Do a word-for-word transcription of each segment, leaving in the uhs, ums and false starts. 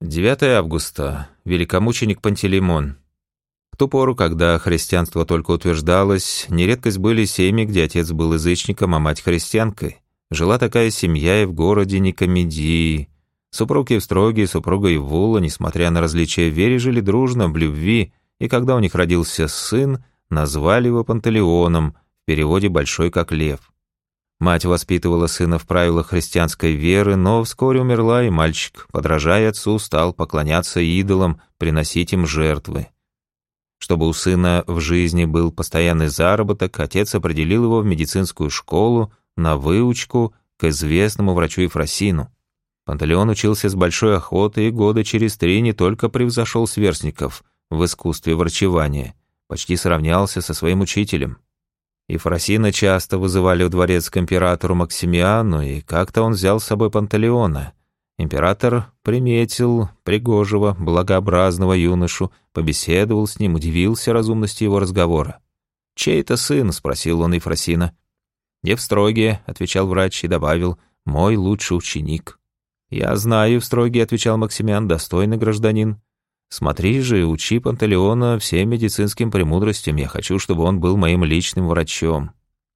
девятое августа. Великомученик Пантелеймон. В ту пору, когда христианство только утверждалось, нередкость были семьи, где отец был язычником, а мать христианкой. Жила такая семья и в городе Никомедии. Супруг Евстрогий и супруга Евула, несмотря на различия в вере, жили дружно, в любви, и когда у них родился сын, назвали его Пантелеоном, в переводе «большой как лев». Мать воспитывала сына в правилах христианской веры, но вскоре умерла, и мальчик, подражая отцу, стал поклоняться идолам, приносить им жертвы. Чтобы у сына в жизни был постоянный заработок, отец определил его в медицинскую школу на выучку к известному врачу Ефросину. Пантелеон учился с большой охотой и года через три не только превзошел сверстников в искусстве врачевания, почти сравнялся со своим учителем. Ефросина часто вызывали в дворец к императору Максимиану, и как-то он взял с собой Пантелеона. Император приметил пригожего, благообразного юношу, побеседовал с ним, удивился разумности его разговора. «Чей это сын?» — спросил он Ефросина. «Евстрогия», — отвечал врач и добавил, «мой лучший ученик». «Я знаю, Евстрогий», — отвечал Максимиан, — «достойный гражданин. Смотри же, учи Пантелеона всем медицинским премудростям, я хочу, чтобы он был моим личным врачом».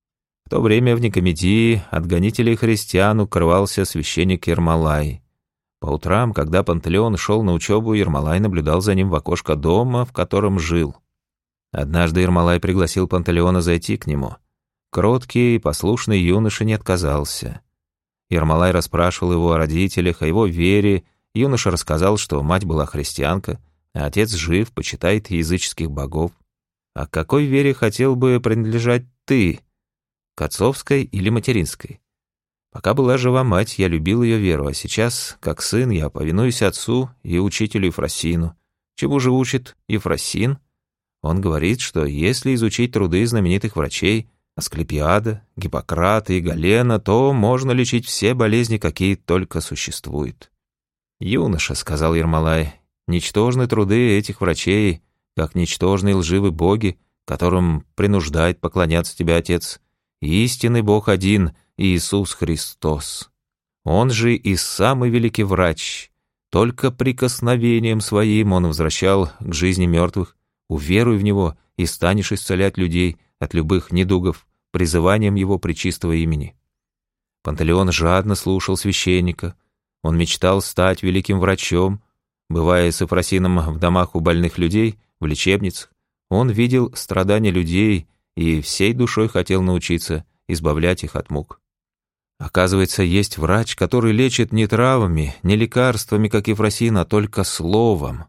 В то время в Никомедии от гонителей христиан укрывался священник Ермолай. По утрам, когда Пантелеон шел на учебу, Ермолай наблюдал за ним в окошко дома, в котором жил. Однажды Ермолай пригласил Пантелеона зайти к нему. Кроткий и послушный юноша не отказался. Ермолай расспрашивал его о родителях, о его вере. Юноша рассказал, что мать была христианка, а отец жив, почитает языческих богов. «А к какой вере хотел бы принадлежать ты? К отцовской или материнской? Пока была жива мать, я любил ее веру, а сейчас, как сын, я повинуюсь отцу и учителю Ефросину. Чему же учит Ефросин? Он говорит, что если изучить труды знаменитых врачей Асклепиада, Гиппократа и Галена, то можно лечить все болезни, какие только существуют». «Юноша», — сказал Ермолай, — «ничтожны труды этих врачей, как ничтожные лживые боги, которым принуждает поклоняться тебе отец. Истинный Бог один — Иисус Христос. Он же и самый великий врач. Только прикосновением своим он возвращал к жизни мертвых. Уверуй в него, и станешь исцелять людей от любых недугов призыванием его пречистого имени». Пантелеон жадно слушал священника. Он мечтал стать великим врачом. Бывая с Ефросином в домах у больных людей, в лечебницах, он видел страдания людей и всей душой хотел научиться избавлять их от мук. Оказывается, есть врач, который лечит не травами, не лекарствами, как Ефросин, а только словом.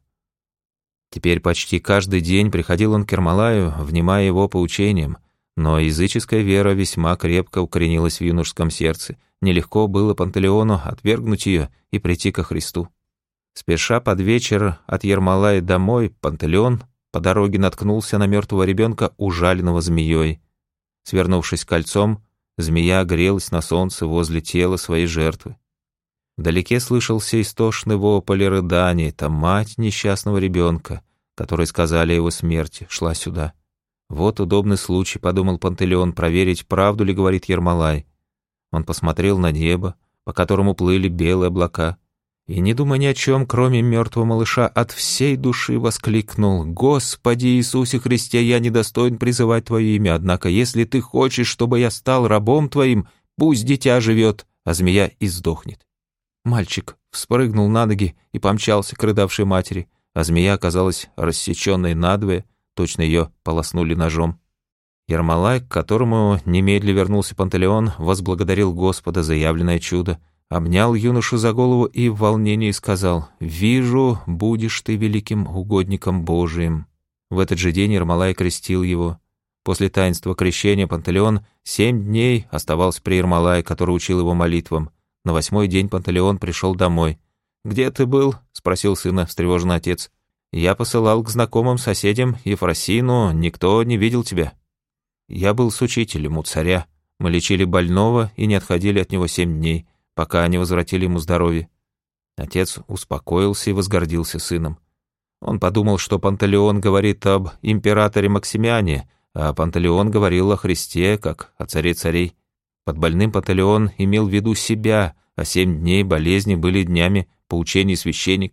Теперь почти каждый день приходил он к Ермолаю, внимая его поучениям, но языческая вера весьма крепко укоренилась в юношеском сердце. Нелегко было Пантелеону отвергнуть ее и прийти ко Христу. Спеша под вечер от Ермолая домой, Пантелеон по дороге наткнулся на мертвого ребенка, ужаленного змеей. Свернувшись кольцом, змея грелась на солнце возле тела своей жертвы. Вдалеке слышался истошный вопль и рыдание. Там мать несчастного ребенка, которой сказали о его смерти, шла сюда. «Вот удобный случай», — подумал Пантелеон, — проверить, правду ли говорит Ермолай. Он посмотрел на небо, по которому плыли белые облака, и, не думая ни о чем, кроме мертвого малыша, от всей души воскликнул: «Господи Иисусе Христе, я недостоин призывать Твое имя, однако если Ты хочешь, чтобы я стал рабом Твоим, пусть дитя живет, а змея и сдохнет». Мальчик вспрыгнул на ноги и помчался к рыдавшей матери, а змея оказалась рассеченной надвое, точно ее полоснули ножом. Ермолай, к которому немедля вернулся Пантелеон, возблагодарил Господа за явленное чудо, обнял юношу за голову и в волнении сказал: «Вижу, будешь ты великим угодником Божиим». В этот же день Ермолай крестил его. После таинства крещения Пантелеон семь дней оставался при Ермолае, который учил его молитвам. На восьмой день Пантелеон пришел домой. «Где ты был?» — спросил сына встревоженный отец. «Я посылал к знакомым соседям Ефросину, никто не видел тебя». «Я был с учителем у царя. Мы лечили больного и не отходили от него семь дней, пока не возвратили ему здоровье». Отец успокоился и возгордился сыном. Он подумал, что Пантелеон говорит об императоре Максимиане, а Пантелеон говорил о Христе, как о царе царей. Под больным Пантелеон имел в виду себя, а семь дней болезни были днями поучений священника.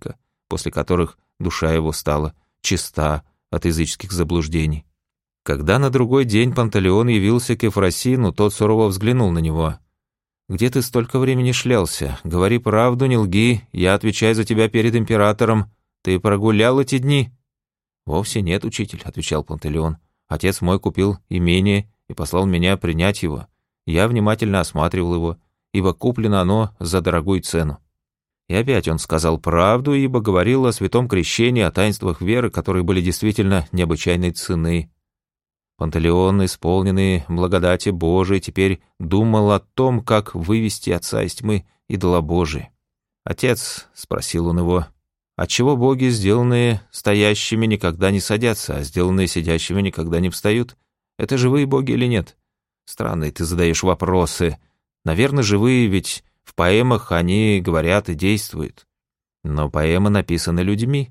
после которых душа его стала чиста от языческих заблуждений. Когда на другой день Пантелеон явился к Ефросину, тот сурово взглянул на него. «Где ты столько времени шлялся? Говори правду, не лги, я отвечаю за тебя перед императором. Ты прогулял эти дни?» «Вовсе нет, учитель», — отвечал Пантелеон. «Отец мой купил имение и послал меня принять его. Я внимательно осматривал его, ибо куплено оно за дорогую цену». И опять он сказал правду, ибо говорил о святом крещении, о таинствах веры, которые были действительно необычайной цены. Пантелеон, исполненный благодати Божией, теперь думал о том, как вывести отца из тьмы идолобожия. «Отец», — спросил он его, — «отчего боги, сделанные стоящими, никогда не садятся, а сделанные сидящими никогда не встают? Это живые боги или нет? Странные ты задаешь вопросы. Наверное, живые, ведь в поэмах они говорят и действуют. Но поэмы написаны людьми.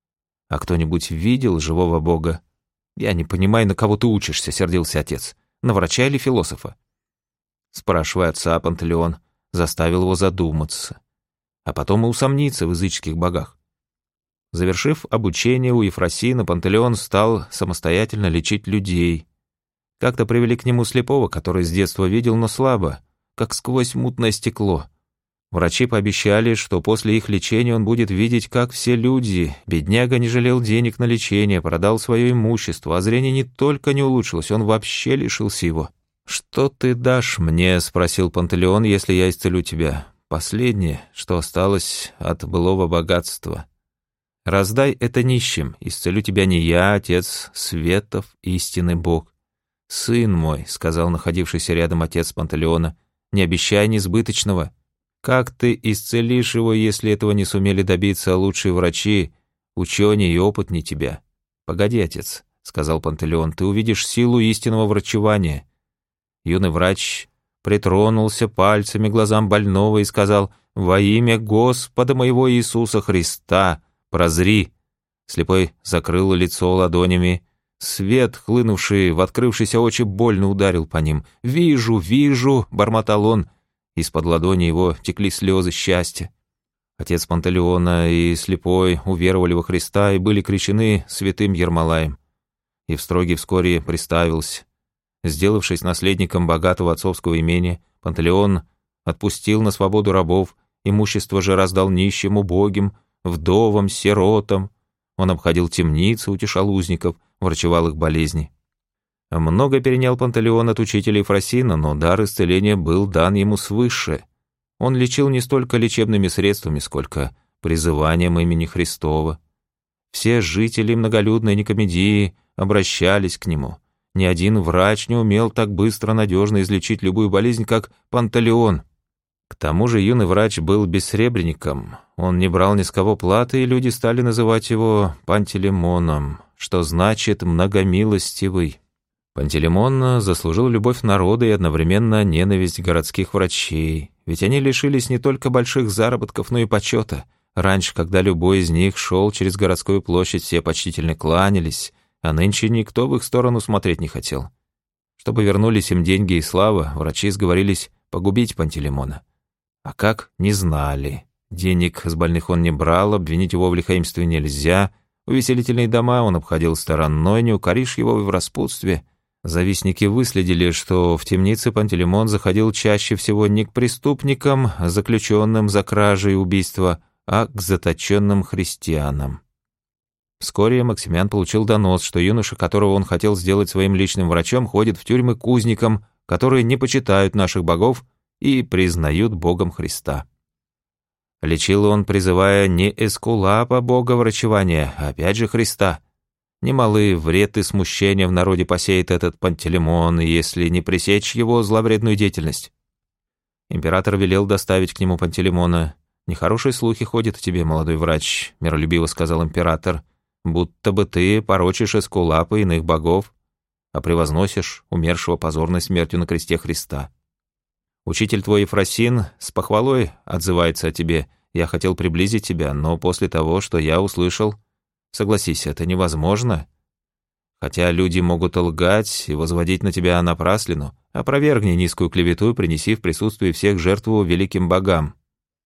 А кто-нибудь видел живого бога?» «Я не понимаю, на кого ты учишься», — сердился отец. «На врача или философа?» Спрашивая отца, Пантелеон заставил его задуматься, а потом и усомниться в языческих богах. Завершив обучение у Ефросина, Пантелеон стал самостоятельно лечить людей. Как-то привели к нему слепого, который с детства видел, но слабо, как сквозь мутное стекло. Врачи пообещали, что после их лечения он будет видеть, как все люди. Бедняга не жалел денег на лечение, продал свое имущество, а зрение не только не улучшилось, он вообще лишился его. «Что ты дашь мне?» — спросил Пантелеон, — «если я исцелю тебя? Последнее, что осталось от былого богатства. Раздай это нищим, исцелю тебя не я, Отец Светов, истинный Бог». «Сын мой», — сказал находившийся рядом отец Пантелеона, — «не обещай несбыточного. Как ты исцелишь его, если этого не сумели добиться лучшие врачи, ученые и опытнее тебя?» «Погоди, отец», — сказал Пантелеон, — «ты увидишь силу истинного врачевания». Юный врач притронулся пальцами к глазам больного и сказал: «Во имя Господа моего Иисуса Христа, прозри». Слепой закрыл лицо ладонями. Свет, хлынувший в открывшиеся очи, больно ударил по ним. «Вижу, вижу», — бормотал он. Из-под ладони его текли слезы счастья. Отец Пантелеона и слепой уверовали во Христа и были крещены святым Ермолаем. Евстрогий вскоре приставился. Сделавшись наследником богатого отцовского имения, Пантелеон отпустил на свободу рабов, имущество же раздал нищим, убогим, вдовам, сиротам. Он обходил темницы, утешал узников, врачевал их болезни. Много перенял Пантелеон от учителя Ефросина, но дар исцеления был дан ему свыше. Он лечил не столько лечебными средствами, сколько призыванием имени Христова. Все жители многолюдной Никомедии обращались к нему. Ни один врач не умел так быстро, надежно излечить любую болезнь, как Пантелеон. К тому же юный врач был бессребренником. Он не брал ни с кого платы, и люди стали называть его Пантелеймоном, что значит «многомилостивый». Пантелеймон заслужил любовь народа и одновременно ненависть городских врачей, ведь они лишились не только больших заработков, но и почета. Раньше, когда любой из них шел через городскую площадь, все почтительно кланялись, а нынче никто в их сторону смотреть не хотел. Чтобы вернулись им деньги и слава, врачи сговорились погубить Пантелеймона. А как? Не знали. Денег с больных он не брал, обвинить его в лихаимстве нельзя, увеселительные дома он обходил стороной, не укоришь его в распутстве. Завистники выследили, что в темнице Пантелеймон заходил чаще всего не к преступникам, заключенным за кражи и убийства, а к заточенным христианам. Вскоре Максимиан получил донос, что юноша, которого он хотел сделать своим личным врачом, ходит в тюрьмы к узникам, которые не почитают наших богов и признают Богом Христа. Лечил он, призывая не Эскулапа, бога врачевания, а опять же Христа. Немалый вред и смущение в народе посеет этот Пантелеймон, если не пресечь его зловредную деятельность. Император велел доставить к нему Пантелеймона. «Нехорошие слухи ходят о тебе, молодой врач», — миролюбиво сказал император, «будто бы ты порочишь Эскулапа и иных богов, а превозносишь умершего позорной смертью на кресте Христа. Учитель твой Ефросин с похвалой отзывается о тебе. Я хотел приблизить тебя, но после того, что я услышал, согласись, это невозможно. Хотя люди могут лгать и возводить на тебя напраслину, опровергни низкую клевету и принеси в присутствии всех жертву великим богам».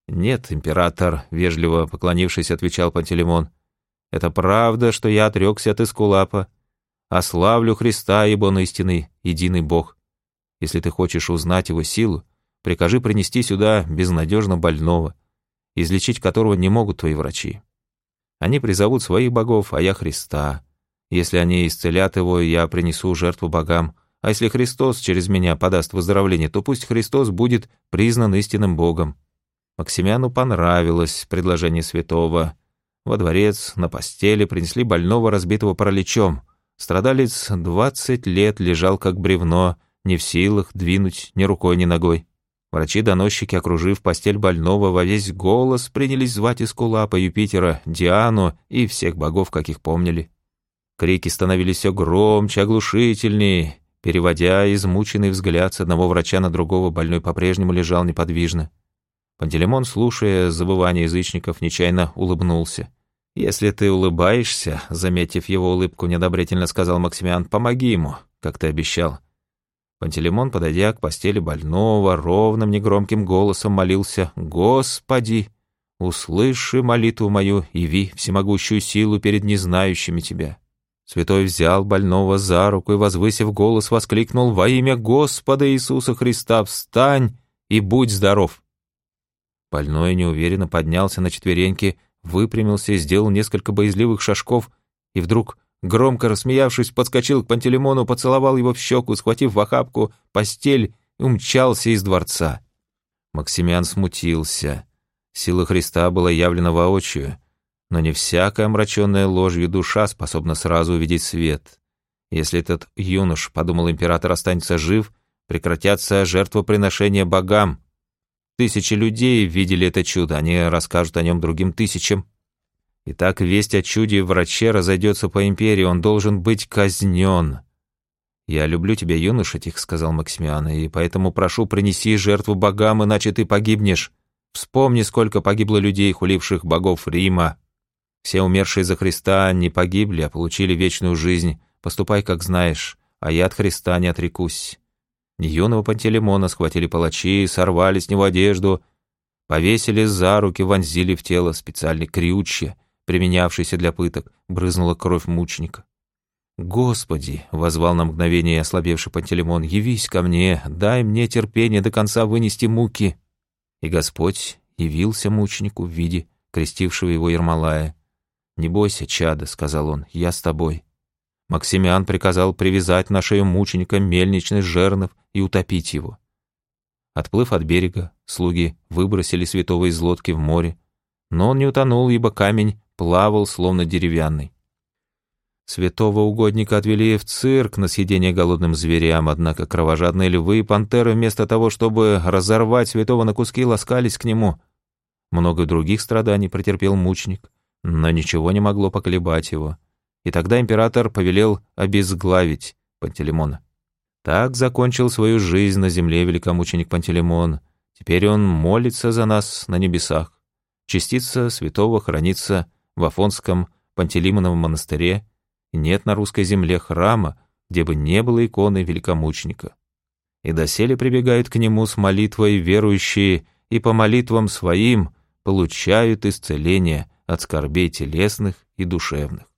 «Нет, император», — вежливо поклонившись, отвечал Пантелеймон. «Это правда, что я отрекся от Эскулапа. А славлю Христа, ибо он истинный, единый Бог. Если ты хочешь узнать его силу, прикажи принести сюда безнадежно больного, излечить которого не могут твои врачи. Они призовут своих богов, а я Христа. Если они исцелят его, я принесу жертву богам. А если Христос через меня подаст выздоровление, то пусть Христос будет признан истинным Богом». Максимиану понравилось предложение святого. Во дворец на постели принесли больного, разбитого параличом. Страдалец двадцать лет лежал как бревно, не в силах двинуть ни рукой, ни ногой. Врачи-доносчики, окружив постель больного, во весь голос принялись звать Эскулапа, Юпитера, Диану и всех богов, каких помнили. Крики становились все громче, оглушительнее. Переводя измученный взгляд с одного врача на другого, больной по-прежнему лежал неподвижно. Пантелеймон, слушая забывание язычников, нечаянно улыбнулся. «Если ты улыбаешься», — заметив его улыбку, неодобрительно сказал Максимиан, — «помоги ему, как ты обещал». Пантелеймон, подойдя к постели больного, ровным негромким голосом молился: «Господи, услыши молитву мою, яви всемогущую силу перед незнающими тебя». Святой взял больного за руку и, возвысив голос, воскликнул: «Во имя Господа Иисуса Христа встань и будь здоров!» Больной неуверенно поднялся на четвереньки, выпрямился и сделал несколько боязливых шажков, и вдруг, громко рассмеявшись, подскочил к Пантелеймону, поцеловал его в щеку, схватив в охапку постель, и умчался из дворца. Максимиан смутился. Сила Христа была явлена воочию, но не всякая омраченная ложью душа способна сразу увидеть свет. Если этот юнош, подумал император, останется жив, прекратятся жертвоприношения богам. Тысячи людей видели это чудо, они расскажут о нем другим тысячам. Итак, весть о чуде враче разойдется по империи, он должен быть казнен. «Я люблю тебя, юноша», — тихо сказал Максимиан, «и поэтому прошу, принеси жертву богам, иначе ты погибнешь. Вспомни, сколько погибло людей, хуливших богов Рима. Все умершие за Христа не погибли, а получили вечную жизнь. Поступай, как знаешь, а я от Христа не отрекусь». Юного Пантелеймона схватили палачи, сорвали с него одежду, повесили за руки, вонзили в тело специальный крючья, применявшийся для пыток, брызнула кровь мученика. «Господи!» — воззвал на мгновение ослабевший Пантелеймон, «явись ко мне, дай мне терпение до конца вынести муки». И Господь явился мученику в виде крестившего его Ермолая. «Не бойся, чадо», — сказал он, — «я с тобой». Максимиан приказал привязать на шею мученика мельничный жернов и утопить его. Отплыв от берега, слуги выбросили святого из лодки в море, но он не утонул, ибо камень плавал, словно деревянный. Святого угодника отвели в цирк на съедение голодным зверям, однако кровожадные львы и пантеры вместо того, чтобы разорвать святого на куски, ласкались к нему. Много других страданий претерпел мученик, но ничего не могло поколебать его. И тогда император повелел обезглавить Пантелеймона. Так закончил свою жизнь на земле великомученик Пантелеймон. Теперь он молится за нас на небесах. Частица святого хранится в Афонском Пантелеймоновом монастыре. Нет на русской земле храма, где бы не было иконы великомученика. И доселе прибегают к нему с молитвой верующие, и по молитвам своим получают исцеление от скорбей телесных и душевных.